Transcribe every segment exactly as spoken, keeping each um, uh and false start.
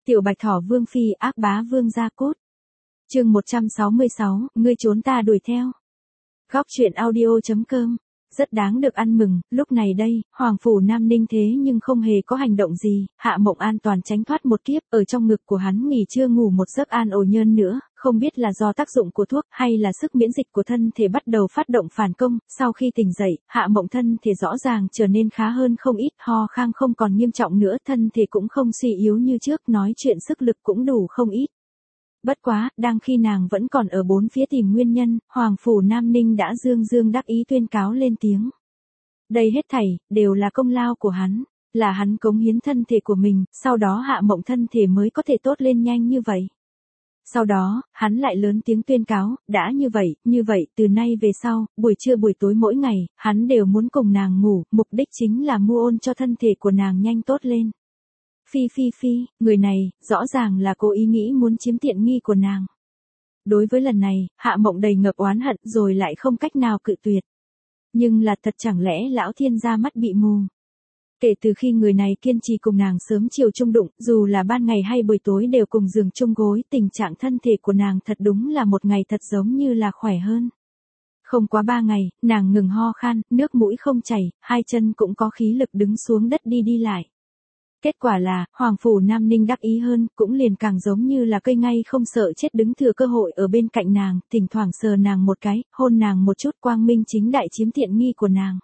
Tiểu Bạch Thỏ Vương Phi ác bá vương gia cốt. Chương một trăm sáu mươi sáu, ngươi trốn ta đuổi theo. Góc truyện audio.com. Rất đáng được ăn mừng, lúc này đây, Hoàng Phủ Nam Ninh thế nhưng không hề có hành động gì, Hạ Mộng an toàn tránh thoát một kiếp, ở trong ngực của hắn nghỉ trưa ngủ một giấc an ổn nhơn nữa, không biết là do tác dụng của thuốc hay là sức miễn dịch của thân thể bắt đầu phát động phản công, sau khi tỉnh dậy, Hạ Mộng thân thể rõ ràng trở nên khá hơn không ít, ho khan không còn nghiêm trọng nữa, thân thể cũng không suy yếu như trước, nói chuyện sức lực cũng đủ không ít. Bất quá, đang khi nàng vẫn còn ở bốn phía tìm nguyên nhân, Hoàng Phủ Nam Ninh đã dương dương đắc ý tuyên cáo lên tiếng. Đây hết thảy, đều là công lao của hắn, là hắn cống hiến thân thể của mình, sau đó Hạ Mộng thân thể mới có thể tốt lên nhanh như vậy. Sau đó, hắn lại lớn tiếng tuyên cáo, đã như vậy, như vậy, từ nay về sau, buổi trưa buổi tối mỗi ngày, hắn đều muốn cùng nàng ngủ, mục đích chính là mua ôn cho thân thể của nàng nhanh tốt lên. Phi phi phi, người này, rõ ràng là cố ý nghĩ muốn chiếm tiện nghi của nàng. Đối với lần này, Hạ Mộng đầy ngập oán hận rồi lại không cách nào cự tuyệt. Nhưng là thật chẳng lẽ lão thiên gia mắt bị mù. Kể từ khi người này kiên trì cùng nàng sớm chiều chung đụng, dù là ban ngày hay buổi tối đều cùng giường chung gối, tình trạng thân thể của nàng thật đúng là một ngày thật giống như là khỏe hơn. Không quá ba ngày, nàng ngừng ho khan, nước mũi không chảy, hai chân cũng có khí lực đứng xuống đất đi đi lại. Kết quả là, Hoàng Phủ Nam Ninh đắc ý hơn, cũng liền càng giống như là cây ngay không sợ chết đứng thừa cơ hội ở bên cạnh nàng, thỉnh thoảng sờ nàng một cái, hôn nàng một chút, quang minh chính đại chiếm tiện nghi của nàng.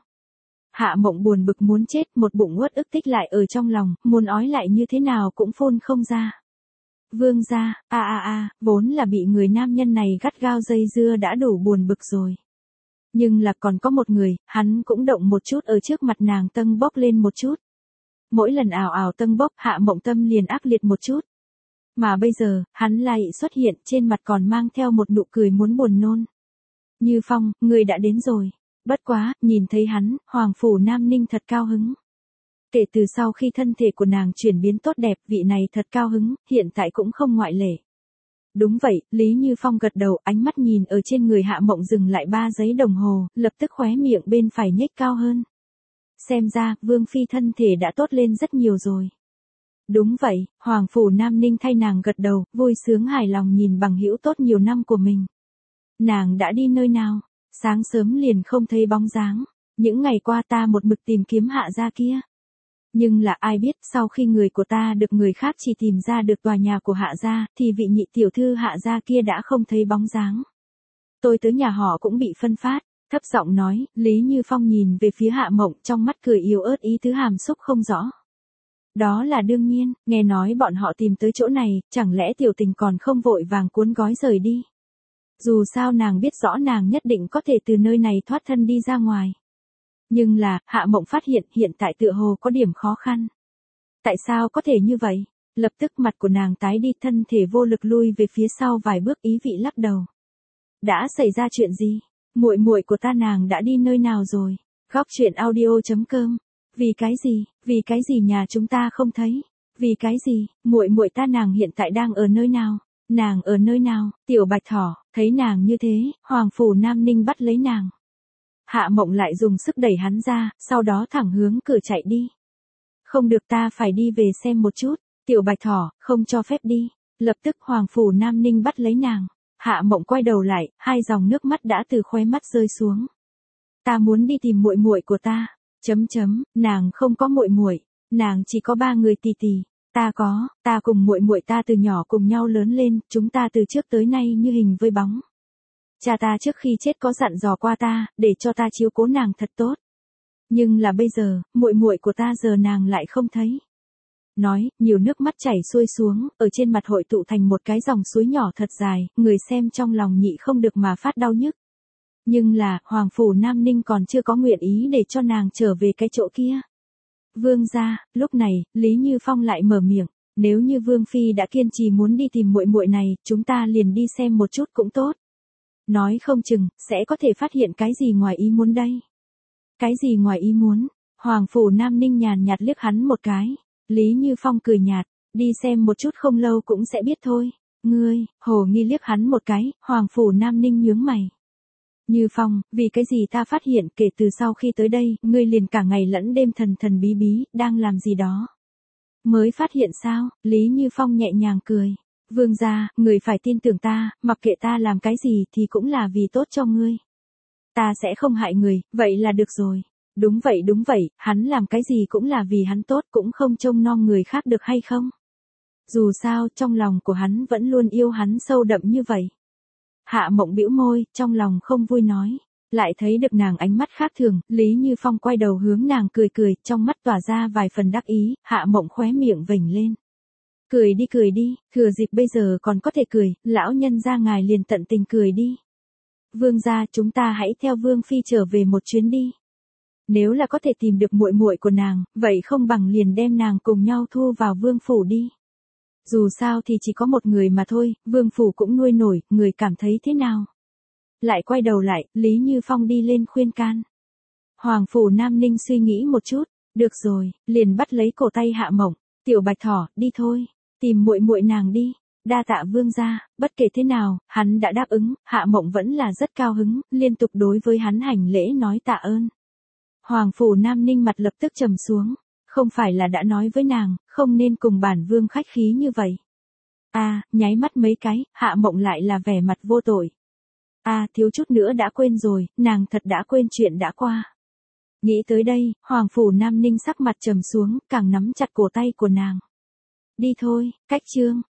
Hạ Mộng buồn bực muốn chết, một bụng uất ức tích lại ở trong lòng, muốn ói lại như thế nào cũng phun không ra. Vương gia, a a a, vốn là bị người nam nhân này gắt gao dây dưa đã đủ buồn bực rồi. Nhưng là còn có một người, hắn cũng động một chút ở trước mặt nàng tâng bốc lên một chút. Mỗi lần ảo ảo tâng bốc, Hạ Mộng tâm liền ác liệt một chút. Mà bây giờ, hắn lại xuất hiện, trên mặt còn mang theo một nụ cười muốn buồn nôn. Như Phong, ngươi đã đến rồi. Bất quá, nhìn thấy hắn, Hoàng Phủ Nam Ninh thật cao hứng. Kể từ sau khi thân thể của nàng chuyển biến tốt đẹp, vị này thật cao hứng, hiện tại cũng không ngoại lệ. Đúng vậy, Lý Như Phong gật đầu, ánh mắt nhìn ở trên người Hạ Mộng dừng lại ba giây đồng hồ, lập tức khóe miệng bên phải nhếch cao hơn. Xem ra, Vương Phi thân thể đã tốt lên rất nhiều rồi. Đúng vậy, Hoàng Phủ Nam Ninh thay nàng gật đầu, vui sướng hài lòng nhìn bằng hữu tốt nhiều năm của mình. Nàng đã đi nơi nào? Sáng sớm liền không thấy bóng dáng. Những ngày qua ta một mực tìm kiếm Hạ gia kia. Nhưng là ai biết, sau khi người của ta được người khác chỉ tìm ra được tòa nhà của Hạ gia, thì vị nhị tiểu thư Hạ gia kia đã không thấy bóng dáng. Tôi tới nhà họ cũng bị phân phát. Thấp giọng nói, Lý Như Phong nhìn về phía Hạ Mộng, trong mắt cười yếu ớt ý tứ hàm xúc không rõ. Đó là đương nhiên, nghe nói bọn họ tìm tới chỗ này, chẳng lẽ tiểu tình còn không vội vàng cuốn gói rời đi. Dù sao nàng biết rõ nàng nhất định có thể từ nơi này thoát thân đi ra ngoài. Nhưng là, Hạ Mộng phát hiện hiện tại tựa hồ có điểm khó khăn. Tại sao có thể như vậy? Lập tức mặt của nàng tái đi, thân thể vô lực lui về phía sau vài bước, ý vị lắc đầu. Đã xảy ra chuyện gì? Muội muội của ta nàng đã đi nơi nào rồi? Góc truyện audio.com. Vì cái gì? Vì cái gì nhà chúng ta không thấy? Vì cái gì? Muội muội ta nàng hiện tại đang ở nơi nào? Nàng ở nơi nào? Tiểu Bạch Thỏ, thấy nàng như thế, Hoàng Phủ Nam Ninh bắt lấy nàng. Hạ Mộng lại dùng sức đẩy hắn ra, sau đó thẳng hướng cửa chạy đi. Không được, ta phải đi về xem một chút. Tiểu Bạch Thỏ, không cho phép đi. Lập tức Hoàng Phủ Nam Ninh bắt lấy nàng. Hạ Mộng quay đầu lại, hai dòng nước mắt đã từ khóe mắt rơi xuống. Ta muốn đi tìm muội muội của ta. Chấm chấm, nàng không có muội muội, nàng chỉ có ba người tì tì. Ta có, ta cùng muội muội ta từ nhỏ cùng nhau lớn lên, chúng ta từ trước tới nay như hình với bóng. Cha ta trước khi chết có dặn dò qua ta, để cho ta chiếu cố nàng thật tốt. Nhưng là bây giờ, muội muội của ta giờ nàng lại không thấy. Nói, nhiều nước mắt chảy xuôi xuống, ở trên mặt hội tụ thành một cái dòng suối nhỏ thật dài, người xem trong lòng nhị không được mà phát đau nhức. Nhưng là, Hoàng Phủ Nam Ninh còn chưa có nguyện ý để cho nàng trở về cái chỗ kia. Vương gia, lúc này, Lý Như Phong lại mở miệng, nếu như Vương Phi đã kiên trì muốn đi tìm muội muội này, chúng ta liền đi xem một chút cũng tốt. Nói không chừng, sẽ có thể phát hiện cái gì ngoài ý muốn đây. Cái gì ngoài ý muốn? Hoàng Phủ Nam Ninh nhàn nhạt liếc hắn một cái. Lý Như Phong cười nhạt, đi xem một chút không lâu cũng sẽ biết thôi. Ngươi, hồ nghi liếc hắn một cái, Hoàng Phủ Nam Ninh nhướng mày. Như Phong, vì cái gì ta phát hiện kể từ sau khi tới đây, ngươi liền cả ngày lẫn đêm thần thần bí bí, đang làm gì đó. Mới phát hiện sao? Lý Như Phong nhẹ nhàng cười. Vương gia, người phải tin tưởng ta, mặc kệ ta làm cái gì thì cũng là vì tốt cho ngươi. Ta sẽ không hại người, vậy là được rồi. Đúng vậy đúng vậy, hắn làm cái gì cũng là vì hắn tốt, cũng không trông nom người khác được hay không? Dù sao, trong lòng của hắn vẫn luôn yêu hắn sâu đậm như vậy. Hạ Mộng bĩu môi, trong lòng không vui nói. Lại thấy được nàng ánh mắt khác thường, Lý Như Phong quay đầu hướng nàng cười cười, trong mắt tỏa ra vài phần đắc ý, Hạ Mộng khóe miệng vểnh lên. Cười đi cười đi, thừa dịp bây giờ còn có thể cười, lão nhân gia ngài liền tận tình cười đi. Vương gia, chúng ta hãy theo Vương phi trở về một chuyến đi. Nếu là có thể tìm được muội muội của nàng, vậy không bằng liền đem nàng cùng nhau thu vào Vương phủ đi. Dù sao thì chỉ có một người mà thôi, Vương phủ cũng nuôi nổi, người cảm thấy thế nào? Lại quay đầu lại, Lý Như Phong đi lên khuyên can. Hoàng phủ Nam Ninh suy nghĩ một chút, được rồi, liền bắt lấy cổ tay Hạ Mộng, Tiểu Bạch Thỏ, đi thôi, tìm muội muội nàng đi. Đa tạ vương gia, bất kể thế nào, hắn đã đáp ứng, Hạ Mộng vẫn là rất cao hứng, liên tục đối với hắn hành lễ nói tạ ơn. Hoàng phủ Nam Ninh mặt lập tức trầm xuống, không phải là đã nói với nàng, không nên cùng bản vương khách khí như vậy. A, à, nháy mắt mấy cái, Hạ Mộng lại là vẻ mặt vô tội. A, à, thiếu chút nữa đã quên rồi, nàng thật đã quên chuyện đã qua. Nghĩ tới đây, Hoàng phủ Nam Ninh sắc mặt trầm xuống, càng nắm chặt cổ tay của nàng. Đi thôi, cách chương.